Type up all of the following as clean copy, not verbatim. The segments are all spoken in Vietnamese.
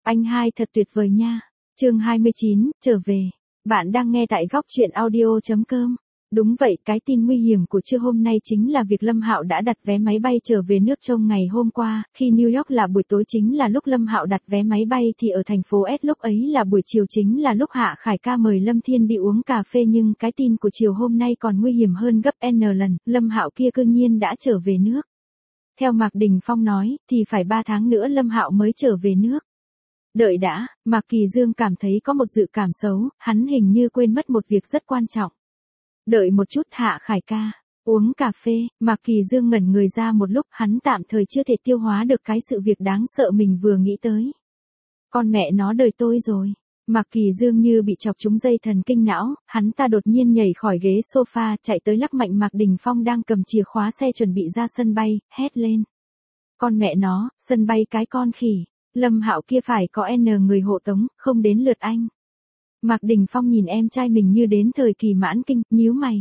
Anh hai thật tuyệt vời nha. Chương 29, trở về. Bạn đang nghe tại góc truyện audio.com. Đúng vậy, cái tin nguy hiểm của trưa hôm nay chính là việc Lâm Hạo đã đặt vé máy bay trở về nước trong ngày hôm qua, khi New York là buổi tối chính là lúc Lâm Hạo đặt vé máy bay thì ở thành phố S lúc ấy là buổi chiều chính là lúc Hạ Khải ca mời Lâm Thiên đi uống cà phê, nhưng cái tin của chiều hôm nay còn nguy hiểm hơn gấp N lần, Lâm Hạo kia cư nhiên đã trở về nước. Theo Mạc Đình Phong nói, thì phải 3 tháng nữa Lâm Hạo mới trở về nước. Đợi đã, Mạc Kỳ Dương cảm thấy có một dự cảm xấu, hắn hình như quên mất một việc rất quan trọng. Đợi một chút Hạ Khải ca, uống cà phê, Mạc Kỳ Dương ngẩn người ra một lúc, hắn tạm thời chưa thể tiêu hóa được cái sự việc đáng sợ mình vừa nghĩ tới. Con mẹ nó đời tôi rồi. Mạc Kỳ Dương như bị chọc trúng dây thần kinh não, hắn ta đột nhiên nhảy khỏi ghế sofa, chạy tới lắc mạnh Mạc Đình Phong đang cầm chìa khóa xe chuẩn bị ra sân bay, hét lên. Con mẹ nó, sân bay cái con khỉ, Lâm Hạo kia phải có N người hộ tống, không đến lượt anh. Mạc Đình Phong nhìn em trai mình như đến thời kỳ mãn kinh, nhíu mày.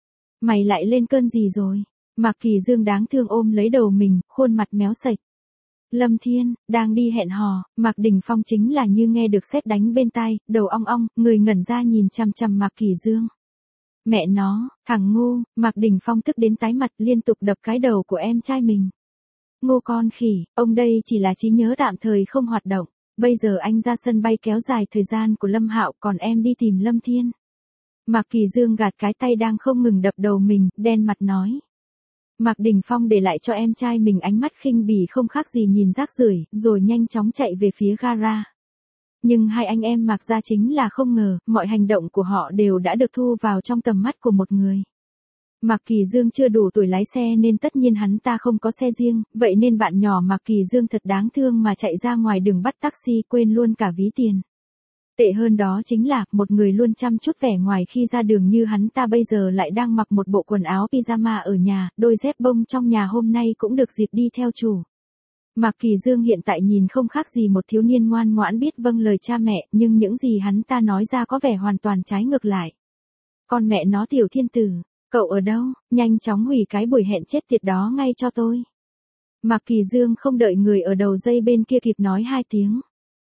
Mày lại lên cơn gì rồi? Mạc Kỳ Dương đáng thương ôm lấy đầu mình, khuôn mặt méo sạch. Lâm Thiên, đang đi hẹn hò, Mạc Đình Phong chính là như nghe được sét đánh bên tai, đầu ong ong, người ngẩn ra nhìn chằm chằm Mạc Kỳ Dương. Mẹ nó, thằng ngu, Mạc Đình Phong tức đến tái mặt liên tục đập cái đầu của em trai mình. Ngô con khỉ, ông đây chỉ là trí nhớ tạm thời không hoạt động. Bây giờ anh ra sân bay kéo dài thời gian của Lâm Hạo, còn em đi tìm Lâm Thiên. Mạc Kỳ Dương gạt cái tay đang không ngừng đập đầu mình, đen mặt nói. Mạc Đình Phong để lại cho em trai mình ánh mắt khinh bỉ không khác gì nhìn rác rưởi, rồi nhanh chóng chạy về phía gara. Nhưng hai anh em Mạc gia chính là không ngờ, mọi hành động của họ đều đã được thu vào trong tầm mắt của một người. Mạc Kỳ Dương chưa đủ tuổi lái xe nên tất nhiên hắn ta không có xe riêng, vậy nên bạn nhỏ Mạc Kỳ Dương thật đáng thương mà chạy ra ngoài đường bắt taxi quên luôn cả ví tiền. Tệ hơn đó chính là, một người luôn chăm chút vẻ ngoài khi ra đường như hắn ta bây giờ lại đang mặc một bộ quần áo pyjama ở nhà, đôi dép bông trong nhà hôm nay cũng được dịp đi theo chủ. Mạc Kỳ Dương hiện tại nhìn không khác gì một thiếu niên ngoan ngoãn biết vâng lời cha mẹ, nhưng những gì hắn ta nói ra có vẻ hoàn toàn trái ngược lại. Con mẹ nó Tiểu Thiên Tử, cậu ở đâu, nhanh chóng hủy cái buổi hẹn chết tiệt đó ngay cho tôi. Mạc Kỳ Dương không đợi người ở đầu dây bên kia kịp nói hai tiếng.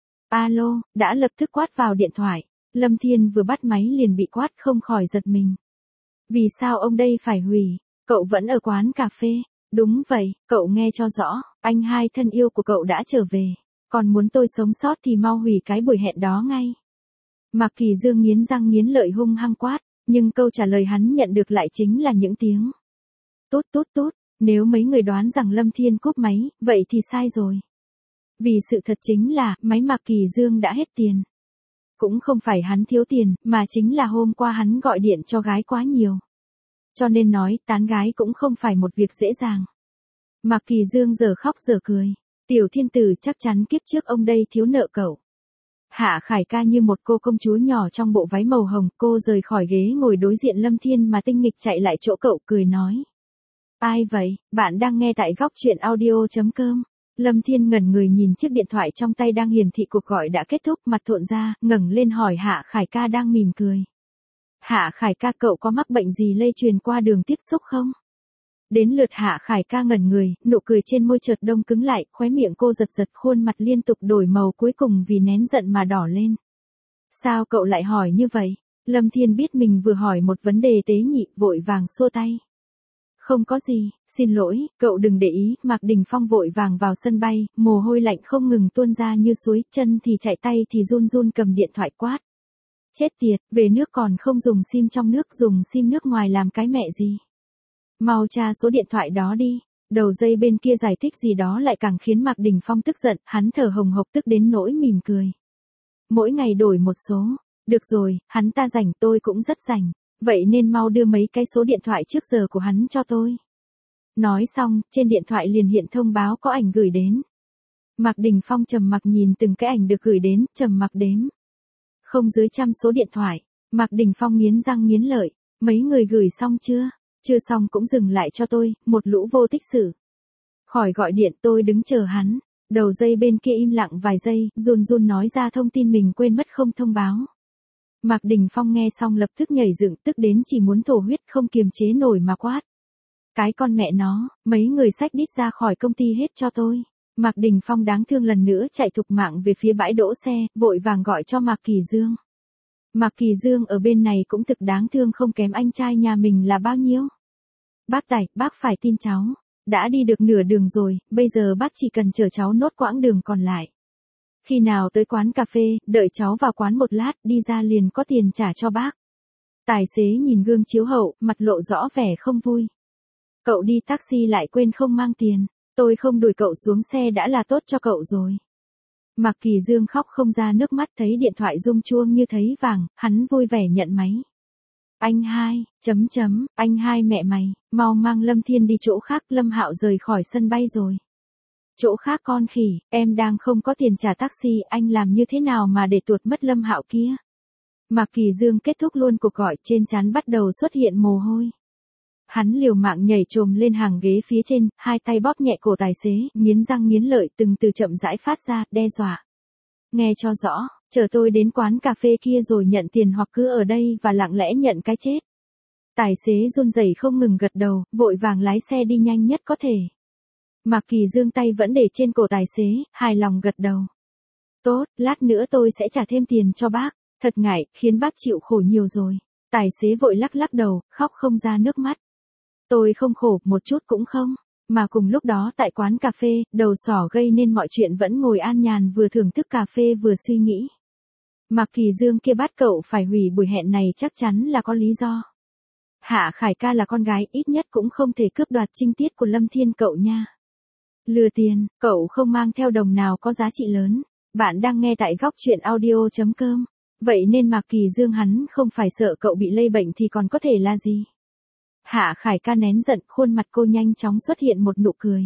Alo, đã lập tức quát vào điện thoại. Lâm Thiên vừa bắt máy liền bị quát không khỏi giật mình. Vì sao ông đây phải hủy? Cậu vẫn ở quán cà phê. Đúng vậy, cậu nghe cho rõ, anh hai thân yêu của cậu đã trở về. Còn muốn tôi sống sót thì mau hủy cái buổi hẹn đó ngay. Mạc Kỳ Dương nghiến răng nghiến lợi hung hăng quát, nhưng câu trả lời hắn nhận được lại chính là những tiếng. Tốt tốt tốt, nếu mấy người đoán rằng Lâm Thiên cúp máy, vậy thì sai rồi. Vì sự thật chính là, máy Mạc Kỳ Dương đã hết tiền. Cũng không phải hắn thiếu tiền, mà chính là hôm qua hắn gọi điện cho gái quá nhiều. Cho nên nói, tán gái cũng không phải một việc dễ dàng. Mạc Kỳ Dương giờ khóc giờ cười. Tiểu Thiên Tử chắc chắn kiếp trước ông đây thiếu nợ cậu. Hạ Khải ca như một cô công chúa nhỏ trong bộ váy màu hồng, cô rời khỏi ghế ngồi đối diện Lâm Thiên mà tinh nghịch chạy lại chỗ cậu cười nói. Ai vậy, bạn đang nghe tại góc truyện audio.com. Lâm Thiên ngẩn người nhìn chiếc điện thoại trong tay đang hiển thị cuộc gọi đã kết thúc, mặt thộn ra, ngẩng lên hỏi Hạ Khải ca đang mỉm cười. Hạ Khải ca, cậu có mắc bệnh gì lây truyền qua đường tiếp xúc không? Đến lượt Hạ Khải ca ngẩn người, nụ cười trên môi chợt đông cứng lại, khóe miệng cô giật giật, khuôn mặt liên tục đổi màu cuối cùng vì nén giận mà đỏ lên. Sao cậu lại hỏi như vậy? Lâm Thiên biết mình vừa hỏi một vấn đề tế nhị, vội vàng xua tay. Không có gì, xin lỗi, cậu đừng để ý. Mạc Đình Phong vội vàng vào sân bay, mồ hôi lạnh không ngừng tuôn ra như suối, chân thì chạy tay thì run run cầm điện thoại quát. Chết tiệt, về nước còn không dùng sim trong nước, dùng sim nước ngoài làm cái mẹ gì. Mau tra số điện thoại đó đi. Đầu dây bên kia giải thích gì đó lại càng khiến Mạc Đình Phong tức giận, hắn thở hồng hộc tức đến nỗi mỉm cười. Mỗi ngày đổi một số. Được rồi, hắn ta rảnh, tôi cũng rất rảnh. Vậy nên mau đưa mấy cái số điện thoại trước giờ của hắn cho tôi. Nói xong, trên điện thoại liền hiện thông báo có ảnh gửi đến. Mạc Đình Phong trầm mặc nhìn từng cái ảnh được gửi đến, trầm mặc đếm. Không dưới 100 số điện thoại. Mạc Đình Phong nghiến răng nghiến lợi. Mấy người gửi xong chưa? Chưa xong cũng dừng lại cho tôi, một lũ vô tích sự. Khỏi gọi điện, tôi đứng chờ hắn. Đầu dây bên kia im lặng vài giây, run run nói ra thông tin mình quên mất không thông báo. Mạc Đình Phong nghe xong lập tức nhảy dựng, tức đến chỉ muốn thổ huyết, không kiềm chế nổi mà quát. Cái con mẹ nó, mấy người xách đít ra khỏi công ty hết cho tôi. Mạc Đình Phong đáng thương lần nữa chạy thục mạng về phía bãi đỗ xe, vội vàng gọi cho Mạc Kỳ Dương. Mạc Kỳ Dương ở bên này cũng thực đáng thương không kém anh trai nhà mình là bao nhiêu. Bác Tài, bác phải tin cháu. Đã đi được nửa đường rồi, bây giờ bác chỉ cần chở cháu nốt quãng đường còn lại. Khi nào tới quán cà phê, đợi cháu vào quán một lát, đi ra liền có tiền trả cho bác. Tài xế nhìn gương chiếu hậu, mặt lộ rõ vẻ không vui. Cậu đi taxi lại quên không mang tiền. Tôi không đuổi cậu xuống xe đã là tốt cho cậu rồi. Mạc Kỳ Dương khóc không ra nước mắt, thấy điện thoại rung chuông như thấy vàng, hắn vui vẻ nhận máy. Anh hai, anh hai mẹ mày, mau mang Lâm Thiên đi chỗ khác, Lâm Hạo rời khỏi sân bay rồi. Chỗ khác con khỉ, em đang không có tiền trả taxi, anh làm như thế nào mà để tuột mất Lâm Hạo kia. Mạc Kỳ Dương kết thúc luôn cuộc gọi, trên trán bắt đầu xuất hiện mồ hôi. Hắn liều mạng nhảy trồm lên hàng ghế phía trên, hai tay bóp nhẹ cổ tài xế, nghiến răng nghiến lợi từng từ chậm rãi phát ra, đe dọa. Nghe cho rõ, chờ tôi đến quán cà phê kia rồi nhận tiền hoặc cứ ở đây và lặng lẽ nhận cái chết. Tài xế run rẩy không ngừng gật đầu, vội vàng lái xe đi nhanh nhất có thể. Mạc Kỳ Dương tay vẫn để trên cổ tài xế, hài lòng gật đầu. Tốt, lát nữa tôi sẽ trả thêm tiền cho bác, thật ngại, khiến bác chịu khổ nhiều rồi. Tài xế vội lắc lắc đầu, khóc không ra nước mắt. Tôi không khổ, một chút cũng không. Mà cùng lúc đó tại quán cà phê, đầu sỏ gây nên mọi chuyện vẫn ngồi an nhàn vừa thưởng thức cà phê vừa suy nghĩ. Mạc Kỳ Dương kia bắt cậu phải hủy buổi hẹn này chắc chắn là có lý do. Hạ Khải ca là con gái, ít nhất cũng không thể cướp đoạt trinh tiết của Lâm Thiên cậu nha. Lừa tiền, cậu không mang theo đồng nào có giá trị lớn. Bạn đang nghe tại góc truyện audio.com. Vậy nên Mạc Kỳ Dương hắn không phải sợ cậu bị lây bệnh thì còn có thể là gì? Hạ Khải ca nén giận, khuôn mặt cô nhanh chóng xuất hiện một nụ cười.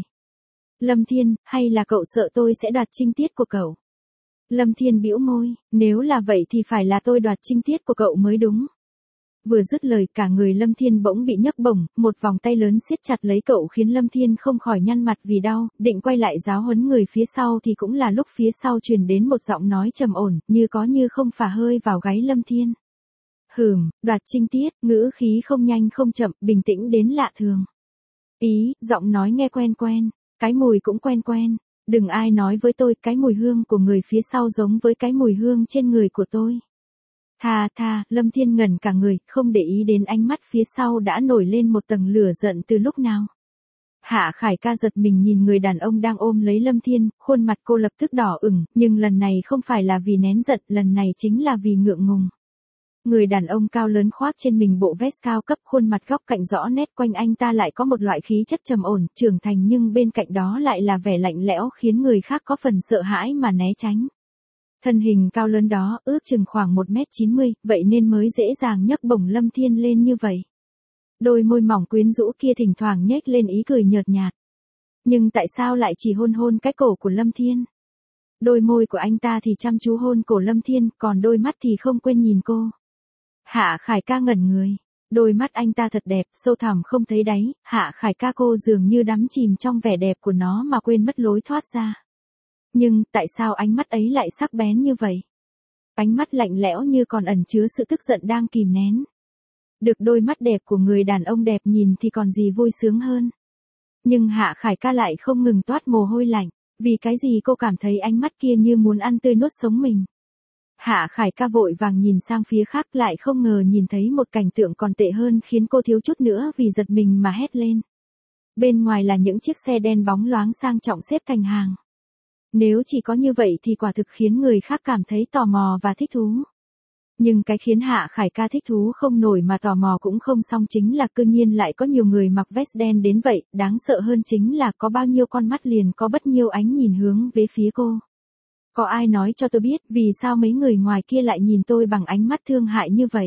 Lâm Thiên, hay là cậu sợ tôi sẽ đoạt trinh tiết của cậu? Lâm Thiên bĩu môi, nếu là vậy thì phải là tôi đoạt trinh tiết của cậu mới đúng. Vừa dứt lời cả người Lâm Thiên bỗng bị nhấc bổng, một vòng tay lớn siết chặt lấy cậu khiến Lâm Thiên không khỏi nhăn mặt vì đau, định quay lại giáo huấn người phía sau thì cũng là lúc phía sau truyền đến một giọng nói trầm ổn, như có như không phả hơi vào gáy Lâm Thiên. Đoạt trinh tiết, ngữ khí không nhanh không chậm, bình tĩnh đến lạ thường. Giọng nói nghe quen quen, cái mùi cũng quen quen, đừng ai nói với tôi cái mùi hương của người phía sau giống với cái mùi hương trên người của tôi. Lâm Thiên ngẩn cả người, không để ý đến ánh mắt phía sau đã nổi lên một tầng lửa giận từ lúc nào. Hạ Khải ca giật mình nhìn người đàn ông đang ôm lấy Lâm Thiên, khuôn mặt cô lập tức đỏ ửng, nhưng lần này không phải là vì nén giận, lần này chính là vì ngượng ngùng. Người đàn ông cao lớn khoác trên mình bộ vest cao cấp, khuôn mặt góc cạnh rõ nét, quanh anh ta lại có một loại khí chất trầm ổn, trưởng thành nhưng bên cạnh đó lại là vẻ lạnh lẽo khiến người khác có phần sợ hãi mà né tránh. Thân hình cao lớn đó ước chừng khoảng 1m90, vậy nên mới dễ dàng nhấc bổng Lâm Thiên lên như vậy. Đôi môi mỏng quyến rũ kia thỉnh thoảng nhếch lên ý cười nhợt nhạt. Nhưng tại sao lại chỉ hôn cái cổ của Lâm Thiên? Đôi môi của anh ta thì chăm chú hôn cổ Lâm Thiên, còn đôi mắt thì không quên nhìn cô. Hạ Khải ca ngẩn người. Đôi mắt anh ta thật đẹp, sâu thẳm không thấy đáy, Hạ Khải ca cô dường như đắm chìm trong vẻ đẹp của nó mà quên mất lối thoát ra. Nhưng, tại sao ánh mắt ấy lại sắc bén như vậy? Ánh mắt lạnh lẽo như còn ẩn chứa sự tức giận đang kìm nén. Được đôi mắt đẹp của người đàn ông đẹp nhìn thì còn gì vui sướng hơn. Nhưng Hạ Khải ca lại không ngừng toát mồ hôi lạnh, vì cái gì cô cảm thấy ánh mắt kia như muốn ăn tươi nuốt sống mình. Hạ Khải ca vội vàng nhìn sang phía khác lại không ngờ nhìn thấy một cảnh tượng còn tệ hơn khiến cô thiếu chút nữa vì giật mình mà hét lên. Bên ngoài là những chiếc xe đen bóng loáng sang trọng xếp thành hàng. Nếu chỉ có như vậy thì quả thực khiến người khác cảm thấy tò mò và thích thú. Nhưng cái khiến Hạ Khải ca thích thú không nổi mà tò mò cũng không xong chính là cư nhiên lại có nhiều người mặc vest đen đến vậy, đáng sợ hơn chính là có bao nhiêu con mắt liền có bất nhiêu ánh nhìn hướng về phía cô. Có ai nói cho tôi biết vì sao mấy người ngoài kia lại nhìn tôi bằng ánh mắt thương hại như vậy?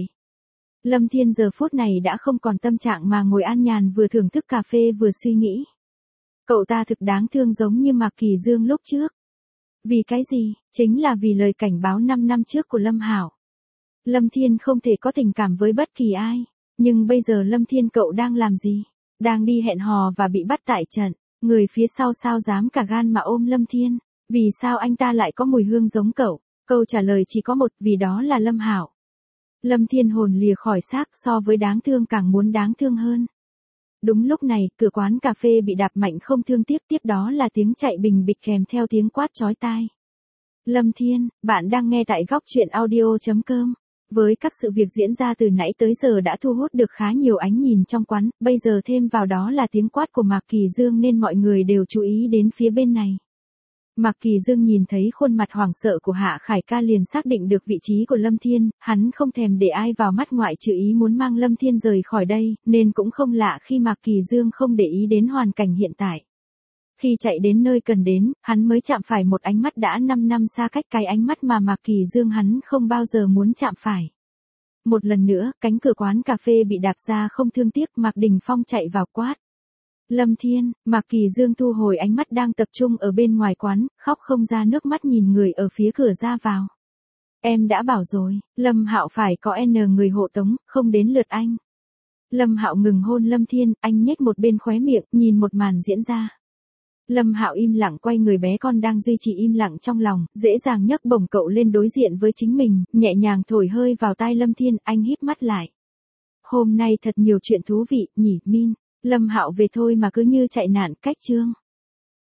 Lâm Thiên giờ phút này đã không còn tâm trạng mà ngồi an nhàn vừa thưởng thức cà phê vừa suy nghĩ. Cậu ta thực đáng thương giống như Mạc Kỳ Dương lúc trước. Vì cái gì? Chính là vì lời cảnh báo 5 năm trước của Lâm Hảo. Lâm Thiên không thể có tình cảm với bất kỳ ai. Nhưng bây giờ Lâm Thiên cậu đang làm gì? Đang đi hẹn hò và bị bắt tại trận. Người phía sau sao dám cả gan mà ôm Lâm Thiên? Vì sao anh ta lại có mùi hương giống cậu? Câu trả lời chỉ có một, vì đó là Lâm Hảo. Lâm Thiên hồn lìa khỏi xác, so với đáng thương càng muốn đáng thương hơn. Đúng lúc này, cửa quán cà phê bị đạp mạnh không thương tiếc, tiếp đó là tiếng chạy bình bịch kèm theo tiếng quát chói tai. Lâm Thiên, bạn đang nghe tại góc chuyện audio.com. Với các sự việc diễn ra từ nãy tới giờ đã thu hút được khá nhiều ánh nhìn trong quán, bây giờ thêm vào đó là tiếng quát của Mạc Kỳ Dương nên mọi người đều chú ý đến phía bên này. Mạc Kỳ Dương nhìn thấy khuôn mặt hoảng sợ của Hạ Khải Ca liền xác định được vị trí của Lâm Thiên, hắn không thèm để ai vào mắt ngoại trừ ý muốn mang Lâm Thiên rời khỏi đây, nên cũng không lạ khi Mạc Kỳ Dương không để ý đến hoàn cảnh hiện tại. Khi chạy đến nơi cần đến, hắn mới chạm phải một ánh mắt đã 5 năm xa cách, cái ánh mắt mà Mạc Kỳ Dương hắn không bao giờ muốn chạm phải. Một lần nữa, cánh cửa quán cà phê bị đạp ra không thương tiếc, Mạc Đình Phong chạy vào quát. Lâm Thiên, Mạc Kỳ Dương thu hồi ánh mắt đang tập trung ở bên ngoài quán, khóc không ra nước mắt nhìn người ở phía cửa ra vào. Em đã bảo rồi, Lâm Hạo phải có N người hộ tống, không đến lượt anh. Lâm Hạo ngừng hôn Lâm Thiên, anh nhếch một bên khóe miệng, nhìn một màn diễn ra. Lâm Hạo im lặng quay người, bé con đang duy trì im lặng trong lòng, dễ dàng nhấc bổng cậu lên đối diện với chính mình, nhẹ nhàng thổi hơi vào tai Lâm Thiên, anh híp mắt lại. Hôm nay thật nhiều chuyện thú vị, nhỉ Min. Lâm Hạo về thôi mà cứ như chạy nạn, cách chương.